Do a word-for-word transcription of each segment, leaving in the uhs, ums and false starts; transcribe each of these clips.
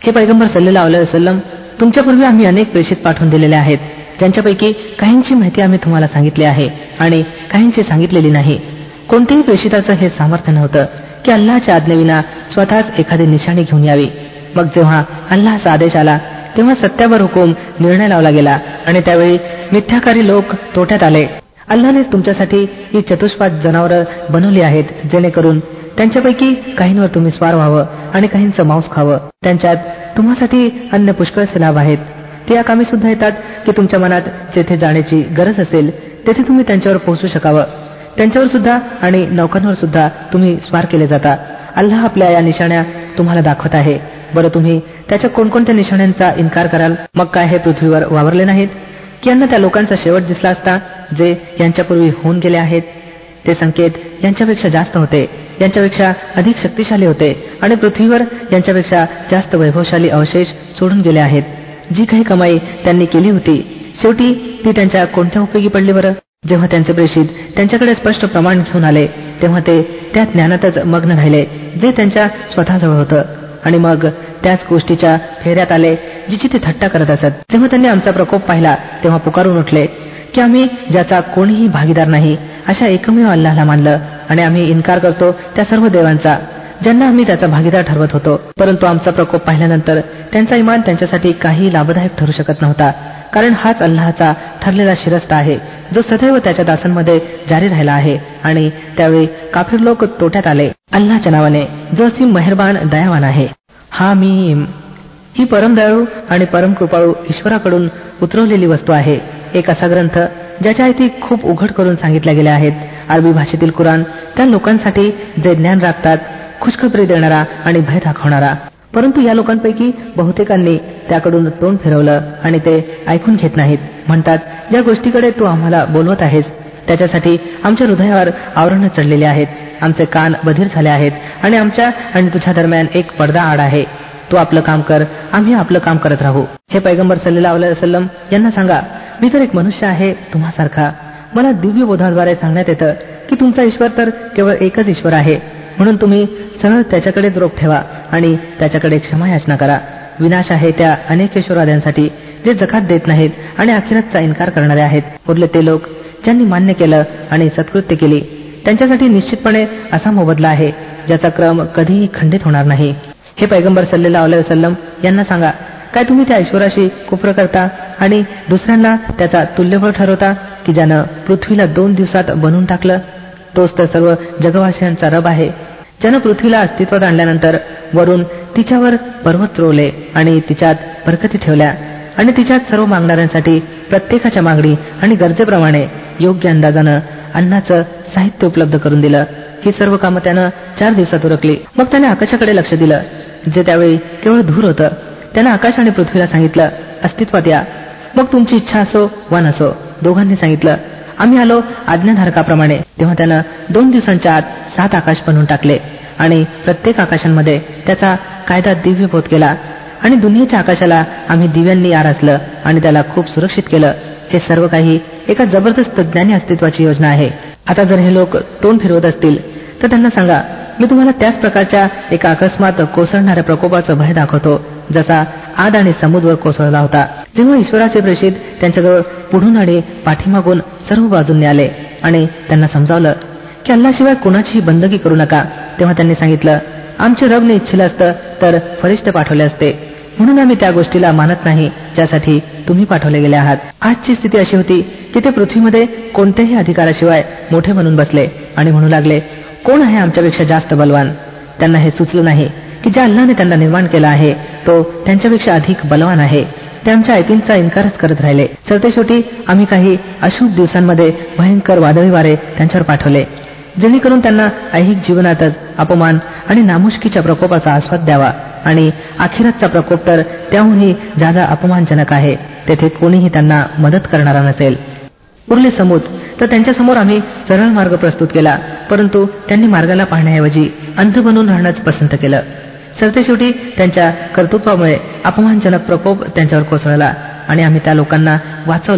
हे पैगंबर सल्लल्लाहु अलैहि वसल्लम, तुमच्यापूर्वी आम्ही अनेक प्रेषित पाठवून दिलेले आहेत, ज्यांच्यापैकी काहींची माहिती आम्ही तुम्हाला सांगितली आहे आणि काहींची सांगितलेली नाही. कोणत्याही प्रेषिताचं हे सामर्थ्य नव्हतं की अल्लाहच्या आज्ञेविना स्वतःच एखादी निशाणी घेऊन यावी. मग जेव्हा अल्लाहचा आदेश आला तेव्हा सत्यावर हुकूम निर्णय लावला गेला आणि त्यावेळी मिथ्याकारी लोक तोट्यात आले. अल्लाहनेच तुमच्यासाठी ही चतुष्पाद जनावरं बनवली आहेत, जेणेकरून त्यांच्यापैकी काहींवर तुम्ही स्वार व्हावं आणि काहींचं मांस खावं. त्यांच्यात तुम्हासाठी अन्य पुष्कळसे लाभ आहेत. ते या कामी सुद्धा येतात की तुमच्या मनात जेथे जाण्याची गरज असेल तेथे तुम्ही त्यांच्यावर पोहोचू शकावं. त्यांच्यावर सुद्धा आणि नौकांवर सुद्धा तुम्ही स्वार केले जाता. अल्लाह आपल्या या निशाण्या तुम्हाला दाखवत आहे. बरं, तुम्ही त्याच्या कोणकोणत्या निशाण्यांचा इन्कार कराल? मग काय हे पृथ्वीवर वावरले नाहीत की यांना त्या लोकांचा शेवट दिसला असता जे यांच्यापूर्वी होऊन गेले आहेत? ते संकेत यांच्यापेक्षा जास्त होते, यांच्यापेक्षा अधिक शक्तिशाली होते आणि पृथ्वीवर यांच्यापेक्षा जास्त वैभवशाली अवशेष सोडून गेले आहेत. जी काही कमाई त्यांनी केली होती, शेवटी ती त्यांच्या कोणत्या उपयोगी पडली बरं? जेव्हा त्यांचे प्रेषित त्यांच्याकडे स्पष्ट प्रमाण घेऊन आले तेव्हा ते त्या ज्ञानातच मग्न राहिले जे त्यांच्या स्वतःजवळ होतं आणि मग त्याच गोष्टीच्या फेऱ्यात आले जिची ते थट्टा करत असत. जेव्हा त्यांनी आमचा प्रकोप पाहिला तेव्हा पुकारून उठले की आम्ही ज्याचा कोणीही भागीदार नाही अशा एकमेव अल्लाहला मानलं आणि आम्ही इन्कार करतो त्या सर्व देवांचा ज्यांना आम्ही त्याचा भागीदार ठरवत होतो. परंतु आमचा प्रकोप पाहिल्यानंतर त्यांचा इमान त्यांच्यासाठी काही लाभदायक ठरू शकत नव्हता, कारण हाच अल्लाहचा ठरलेला शिरस्ता आहे जो सदैव त्याच्या दासांमध्ये जारी राहिला आहे. आणि त्यावेळी काफिर लोक तोट्यात आले. अल्लाहच्या नावाने जो असीम मेहरबान दयावान आहे. हामीम ही परम दयाळू आणि परम कृपाळू ईश्वराकडून उतरवलेली वस्तू आहे. एक असा ग्रंथ ज्याच्या आयती खूप उघड करून सांगितल्या गेल्या आहेत. अरबी भाषेतील कुराण त्या लोकांसाठी जे ज्ञान राखतात, खुशखबरी देणारा आणि भय दाखवणारा. परंतु या लोकांपैकी बहुतेकांनी त्याकडून तोंड फिरवलं आणि ते ऐकून घेत नाहीत. म्हणतात, ज्या गोष्टीकडे तू आम्हाला बोलवत आहेस त्याच्यासाठी आमच्या हृदयावर आवरण चढलेले आहेत, आमचे कान बधीर झाले आहेत आणि आमच्या आणि तुझ्या दरम्यान एक पडदा आड आहे. तू आपलं काम कर, आम्ही आपलं काम करत राहू. हे पैगंबर सल्लल्लाहु अलैहि वसल्लम यांना सांगा, मी तर एक मनुष्य आहे तुम्हासारखा. मला दिव्य बोधाद्वारे सांगण्यात येतं की तुमचा ईश्वर तर केवळ एकच ईश्वर आहे, म्हणून तुम्ही सरळ त्याच्याकडेच रोख ठेवा आणि त्याच्याकडे क्षमा याचना करा. विनाश आहे त्या अनेक ईश्वरवाद्यांसाठी जे जकात देत नाहीत आणि आखिरतचा इन्कार करणारे आहेत. उरले ते लोक ज्यांनी मान्य केलं आणि सत्कृत्य केली, त्यांच्यासाठी निश्चितपणे असा मोबदला आहे ज्याचा क्रम कधीही खंडित होणार नाही. हे पैगंबर सल्लल्लाहु अलैहि वसल्लम यांना सांगा, काय तुम्ही त्या ईश्वराशी कुफ्र करता आणि दुसऱ्यांना त्याचा तुल्यबळ ठरवता की ज्यानं पृथ्वीला दोन दिवसात बनवून टाकलं? तोच तर सर्व जगवासियांचा रब आहे, ज्यानं पृथ्वीला अस्तित्वात आणल्यानंतर वरून तिच्यावर पर्वत रोवले आणि तिच्यात बरकती ठेवल्या आणि तिच्यात सर्व मागणाऱ्यांसाठी प्रत्येकाच्या मागणी आणि गरजेप्रमाणे योग्य अंदाजानं अन्नाचं साहित्य उपलब्ध करून दिलं. ही सर्व कामं त्यानं चार दिवसात उरकली. मग त्याने आकाशाकडे लक्ष दिलं जे त्यावेळी केवळ धूर होतं. त्यानं आकाश आणि पृथ्वीला सांगितलं, अस्तित्वात या. मग तुमची इच्छा असो वा नसो, दोघांनी सांगितलं, आम्ही आलो आज्ञाधारकाप्रमाणे. तेव्हा त्यानं दोन दिवसांच्या आत सात आकाश बनवून टाकले आणि प्रत्येक आकाशांमध्ये त्याचा कायदा दिव्य बोध केला आणि दुनियेच्या आकाशाला आम्ही दिव्यांनी आरासलं आणि त्याला खूप सुरक्षित केलं. हे सर्व काही एका जबरदस्त ज्ञानी अस्तित्वाची योजना आहे. आता जर हे लोक तोंड फिरवत असतील तर त्यांना सांगा, मी तुम्हाला त्याच प्रकारच्या एका अकस्मात कोसळणाऱ्या प्रकोपाचं भय दाखवतो जसा आद आणि समुद्र कोसळला होता. जेव्हा ईश्वराचे प्रेषित त्यांच्याजवळ पुढून आणि पाठीमागून सर्व बाजूंनी आले आणि त्यांना समजावलं की अल्लाशिवाय कोणाचीही बंदगी करू नका, तेव्हा त्यांनी सांगितलं, आमचे रबने इच्छिलं असतं तर फरिश्ते पाठवले असते, म्हणून आम्ही त्या गोष्टीला मानत नाही ज्यासाठी तुम्ही पाठवले गेले आहात. आजची स्थिती अशी होती की ते पृथ्वीमध्ये कोणत्याही अधिकाराशिवाय मोठे बनून बसले आणि म्हणू लागले, कोण आहे आमच्यापेक्षा जास्त बलवान? त्यांना हे सुचलं नाही की ज्या अल्लाहने त्यांना निर्माण केला आहे तो त्यांच्यापेक्षा अधिक बलवान आहे. ते आमच्या आयतींचा इन्कारच करत राहिले. सरतेशेवटी आम्ही काही अशुभ दिवसांमध्ये भयंकर वादळी वारे त्यांच्यावर पाठवले जेणेकरून त्यांना ऐहिक जीवनातच अपमान आणि नामुष्कीच्या प्रकोपाचा आस्वाद द्यावा आणि आखिरतचा प्रकोप तर त्याहूनही जादा अपमानजनक आहे. तेथे कोणीही त्यांना मदत करणारा नसेल. उरले समूद तर त्यांच्यासमोर आम्ही सरळ मार्ग प्रस्तुत केला, परंतु त्यांनी मार्गाला पाहण्याऐवजी अंध बनून राहणंच पसंत केलं. सरतेशेवटी त्यांच्या कर्तृत्वामुळे अपमानजनक प्रकोप त्यांच्यावर कोसळला आणि आम्ही त्या लोकांना वाचवलं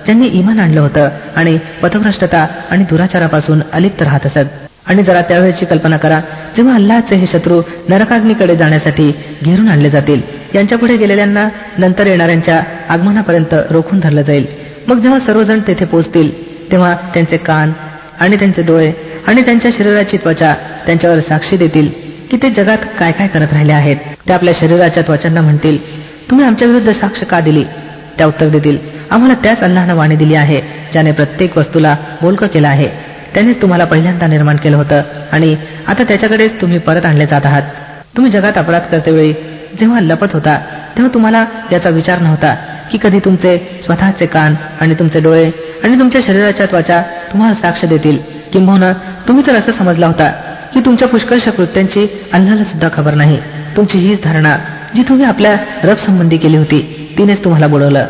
ज्यांनी इमान आणलं होतं आणि पथभ्रष्टता आणि दुराचारापासून अलिप्त राहत असत. आणि जरा त्यावेळेची कल्पना करा जेव्हा अल्लाहचे हे शत्रू नरकाग्नीकडे जाण्यासाठी घेरून आणले जातील. यांच्या पुढे गेलेल्यांना नंतर येणाऱ्यांच्या आगमनापर्यंत रोखून धरलं जाईल. मग जेव्हा सर्वजण तेथे पोहोचतील तेव्हा त्यांचे कान आणि त्यांचे डोळे आणि त्यांच्या शरीराची त्वचा त्यांच्यावर साक्षी देतील की ते जगात काय काय करत राहिले आहेत. ते आपल्या शरीराच्या त्वचांना म्हणतील, तुम्ही आमच्या विरुद्ध साक्ष का दिली? त्या उत्तर देतील, आम्हाला त्याच अल्लाहनं वाणी दिली आहे ज्याने प्रत्येक वस्तूला बोलकं केलं आहे. त्यानेच तुम्हाला पहिल्यांदा निर्माण केलं होतं आणि आता त्याच्याकडेच तुम्ही परत आणले जात आहात. तुम्ही जगात अपराध करतेवेळी जेव्हा लपत होता तेव्हा तुम्हाला याचा विचार नव्हता की कधी तुमचे स्वतःचे कान आणि तुमचे डोळे आणि तुमच्या शरीराच्या त्वचा तुम्हाला साक्ष देतील. किंबहुना तुम्ही तर असं समजला होता की तुमच्या पुष्कळशा कृत्यांची अल्लाहला सुद्धा खबर नाही. तुमची हीच धारणा जी तुम्ही आपल्या रब संबंधी केली होती तिनेच तुम्हाला बुडवलं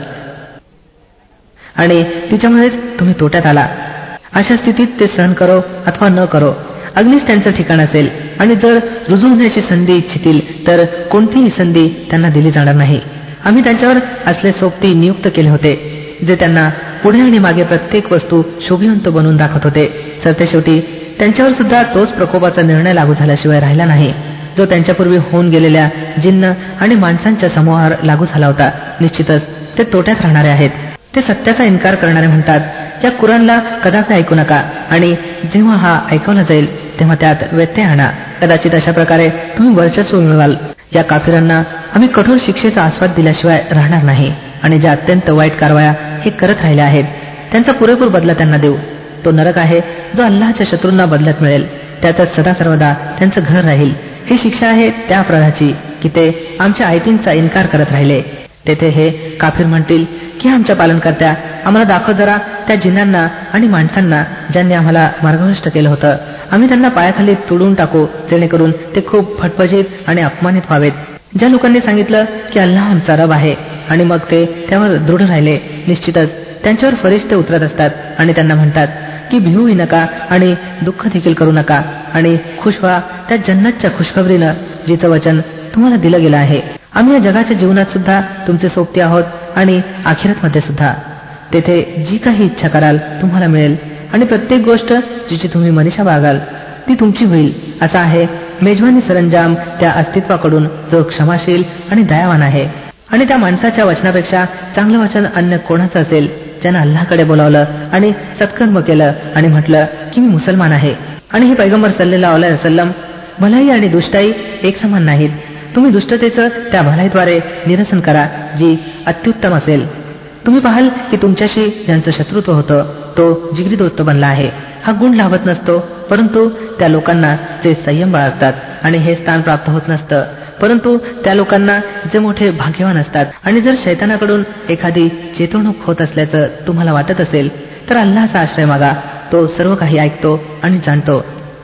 आणि तिच्यामुळेच तुम्ही तोट्यात आला. अशा स्थितीत ते सहन करो अथवा न करो अग्नीच त्यांचं ठिकाण असेल. आणि जर रुजू होण्याची संधी इच्छितील तर कोणतीही संधी त्यांना दिली जाणार नाही. आम्ही त्यांच्यावर असले सोबती नियुक्त केले होते जे त्यांना पुढे आणि मागे प्रत्येक वस्तू शोभिवंत बनवून दाखवत होते. सरतेशेवटी त्यांच्यावर सुद्धा तोच प्रकोपाचा निर्णय लागू झाल्याशिवाय राहिला नाही जो त्यांच्यापूर्वी होऊन गेलेल्या जिन्न आणि माणसांच्या समूहावर लागू झाला होता. निश्चितच ते तोट्यात राहणारे आहेत. ते सत्याचा इन्कार करणारे म्हणतात, या कुराणला कदापि ऐकू नका आणि जेव्हा हा ऐकवला जाईल तेव्हा त्यात व्यत्यय आणा. कदाचित अशा प्रकारे तुम्ही वर्चस्व मिळवाल. या काफिरांना आम्ही कठोर शिक्षेचा आस्वाद दिल्याशिवाय राहणार नाही आणि ज्या अत्यंत वाईट कारवाया हे करत राहिल्या आहेत त्यांचा पुरेपूर बदला त्यांना देऊ. तो नरक आहे जो अल्लाहच्या शत्रूंना बदल्यात मिळेल. त्यातच सदा सर्वदा त्यांचं घर राहील. ही शिक्षा आहे त्या अपराधाची की ते आमच्या आयतींचा इन्कार करत राहिले. तेथे हे काफिर म्हणतील की आमच्या पालनकर्त्या आम्हाला दाखव जरा त्या जिन्नांना आणि माणसांना ज्यांनी आम्हाला मार्गभ्रष्ट केलं होतं. आम्ही त्यांना पायाखाली तुडून टाकू जेणेकरून ते खूप फटफजीत आणि अपमानित व्हावेत. ज्या लोकांनी सांगितलं की अल्लाह आमचा रब आहे आणि मग ते त्यावर दृढ राहिले, निश्चितच त्यांच्यावर फरिश्ते उतरत असतात आणि त्यांना म्हणतात की भिवूही नका आणि दुःख देखील करू नका आणि खुश व्हा त्या जन्नतच्या खुशखबरीनं जिचं वचन तुम्हाला दिलं गेलं आहे. आम्ही या जगाच्या जीवनात सुद्धा तुमचे सोबती आहोत आणि आखिरतमध्ये सुद्धा. तेथे जी काही इच्छा कराल तुम्हाला मिळेल आणि प्रत्येक गोष्ट जिची तुम्ही मनीषा बाळगाल ती तुमची होईल. असा आहे मेजवानी सरंजाम त्या अस्तित्वाकडून जो क्षमाशील आणि दयावान आहे. आणि त्या माणसाच्या वचनापेक्षा चांगलं वचन अन्य कोणाचं असेल ज्यानं अल्लाहकडे बोलावलं आणि सत्कर्म केलं आणि म्हटलं की मी मुसलमान आहे. आणि हे पैगंबर सल्लल्लाहु अलैहि वसल्लम भलाई आणि दुष्टाई एक समान नाहीत. तुम्ही दुष्टतेचं त्या भलाईद्वारे निरसन करा जी अत्युत्तम असेल. तुम्ही पाहाल की तुमच्याशी ज्यांचं शत्रुत्व होतं तो जिगरी दोस्त बनला आहे. हा गुण लाभत नसतो परंतु त्या लोकांना जे संयम बाळगतात आणि हे स्थान प्राप्त होत नसतं परंतु त्या लोकांना जे मोठे भाग्यवान असतात. आणि जर शैतानाकडून एखादी चेतवणूक होत असल्याचं तुम्हाला वाटत असेल तर अल्लाहचा आश्रय मागा. तो सर्व काही ऐकतो आणि जाणतो.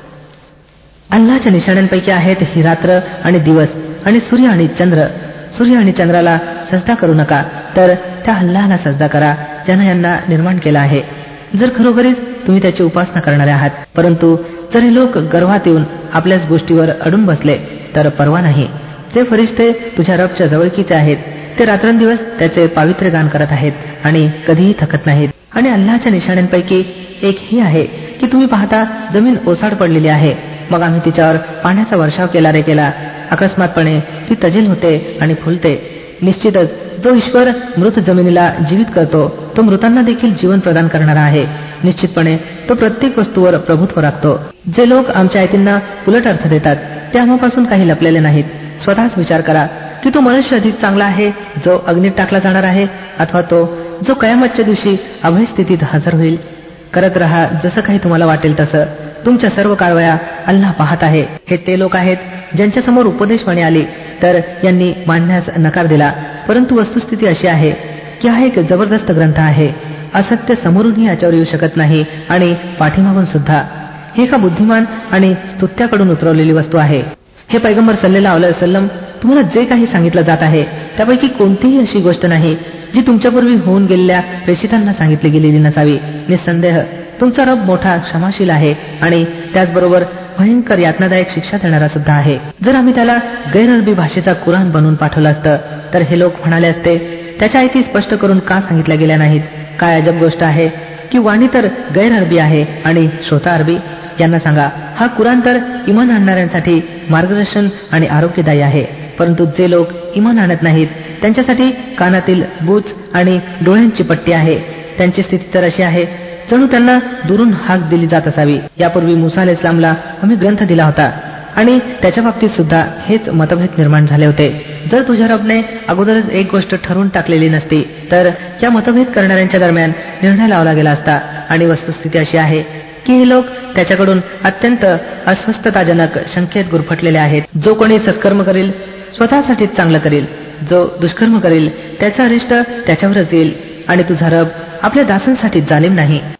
अल्लाहच्या निशाण्यांपैकी आहेत ही रात्र आणि दिवस आणि सूर्य आणि चंद्र. सूर्य आणि चंद्राला सजदा करू नका तर त्या अल्लाहला सजदा करा ज्यानं यांना निर्माण केलं आहे जर खरोखरीच तुम्ही त्याची उपासना करणारे आहात. परंतु जर हे लोक गर्वात येऊन आपल्याच गोष्टीवर अडून बसले तर परवा नाही. जे फरिश्ते तुझ्या रबच्या जवळकीचे आहेत ते रात्रंदिवस त्याचे पावित्र्य गान करत आहेत आणि कधीही थकत नाहीत. आणि अल्लाहच्या निशाण्यांपैकी एक ही आहे की तुम्ही पाहता जमीन ओसाड पडलेली आहे मग आम्ही तिच्यावर पाण्याचा वर्षाव केला रे केला. अकस्मातपणे ती तजेल होते आणि फुलते. निश्चितच जो ईश्वर मृत जमिनीला जीवित करतो तो मृतांना देखील जीवन प्रदान करणारा आहे. निश्चितपणे तो प्रत्येक वस्तूवर प्रभुत्व राखतो. जे लोक आमच्या आयतींना उलट अर्थ देतात ते आम्हापासून काही लपलेले नाहीत. स्वतःच विचार करा की तो मनुष्य अधिक चांगला आहे जो अग्नीत टाकला जाणार आहे अथवा तो जो कयामतच्या दिवशी अभय स्थितीत हजर होईल. करत रहा जसं काही तुम्हाला वाटेल तसं. तुमच्या सर्व कारवाया अल्लाह पाहत आहे. हे ते लोक आहेत ज्यांच्यासमोर उपदेशवाणी आली तर यांनी मांडण्यास नकार दिला. परंतु वस्तुस्थिती अशी आहे की हा एक जबरदस्त ग्रंथ आहे. असत्य समोरूनही याच्यावर येऊ शकत नाही आणि पाठीमागून सुद्धा. ही एका बुद्धिमान आणि स्तुत्याकडून उतरवलेली वस्तू आहे. हे पैगंबर सल्लल्लाहु अलैहि वसल्लम तुम्हाला जे काही सांगितलं जात आहे त्यापैकी कोणतीही अशी गोष्ट नाही जी तुमच्यापूर्वी होऊन गेलेल्या प्रेषितांना सांगितली गेलेली नसावी. निसंदेह तुमचा रब मोठा क्षमाशील आहे आणि त्याचबरोबर भयंकर यातनादायक शिक्षा देणारा सुद्धा आहे. जर आम्ही त्याला गैरअरबी भाषेचा कुराण बनवून पाठवलं असतं तर हे लोक म्हणाले असते त्याच्या आयती स्पष्ट करून का सांगितल्या गेल्या नाहीत. काय अजब गोष्ट आहे की वाणी तर गैर अरबी आहे आणि श्रोता अरबी. यांना सांगा, हा कुराण तर इमान आणणाऱ्यांसाठी मार्गदर्शन आणि आरोग्यदायी आहे, परंतु जे लोक इमान आणत नाहीत त्यांच्यासाठी कानातील बूच आणि डोळ्यांची पट्टी आहे. त्यांची स्थिती तर अशी आहे जणू त्यांना दुरून हाक दिली जात असावी. यापूर्वी मुसा अलैहिस्सलामला आम्ही ग्रंथ दिला होता आणि त्याच्या बाबतीत सुद्धा हेच मतभेद निर्माण झाले होते. जर तुझ्या रबने अगोदरच एक गोष्ट ठरवून टाकलेली नसती तर या मतभेद करणाऱ्यांच्या दरम्यान निर्णय लावला गेला असता. आणि वस्तुस्थिती अशी आहे की हे लोक त्याच्याकडून अत्यंत अस्वस्थताजनक शंकेत गुरफटलेले आहेत. जो कोणी सत्कर्म करील स्वतःसाठीच चांगलं करील, जो दुष्कर्म करील त्याचा अरिष्ट त्याच्यावरच येईल आणि तुझा रब आपल्या दासांसाठी जालिम नाही.